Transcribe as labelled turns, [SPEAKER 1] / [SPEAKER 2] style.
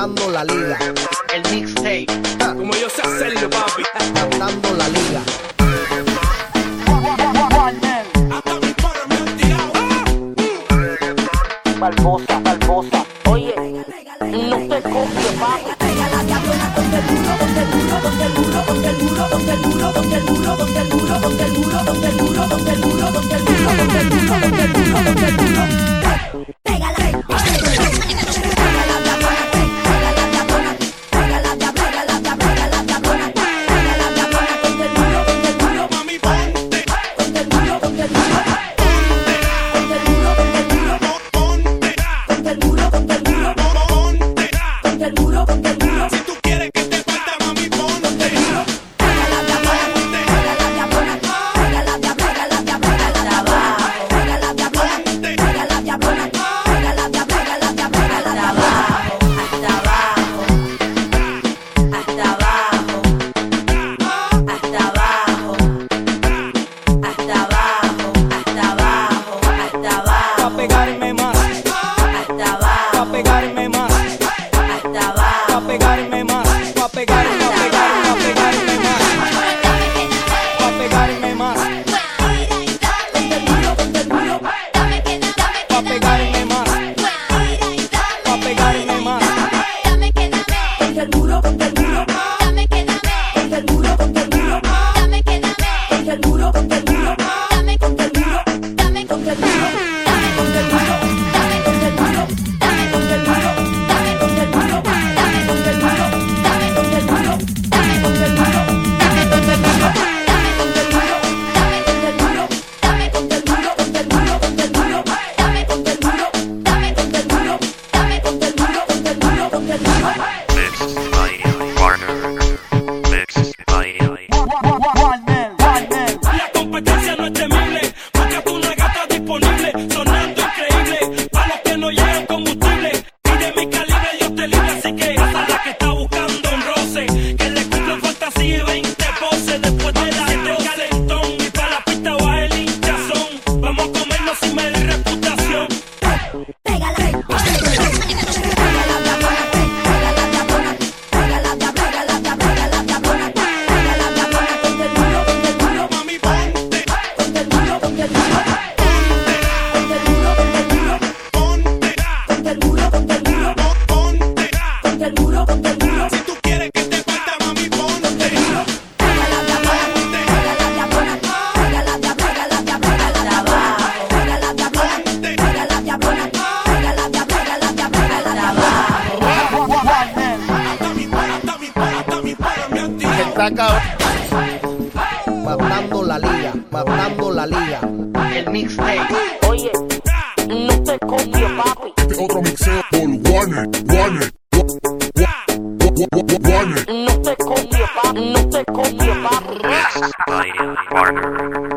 [SPEAKER 1] matando la liga.
[SPEAKER 2] El mixtape, como yo sé hacerlo, papi.
[SPEAKER 1] Matando la liga.
[SPEAKER 3] Barbosa, Barbosa, oye, no te copies, papi. Pega la diablona contra el muro, contra el muro, contra el muro, contra el muro, contra el muro, contra el muro, contra el muro, contra el muro, contra el muro, contra el muro, contra el muro, contra el muro, contra el muro, contra el muro. Pégala,
[SPEAKER 1] matando la liga, matando la liga.
[SPEAKER 2] El mixtape,
[SPEAKER 3] oye, no te copies, papi.
[SPEAKER 4] Este otro mixeo por Warner.
[SPEAKER 3] No te copies, papi. No te copies, papi.
[SPEAKER 5] Warner.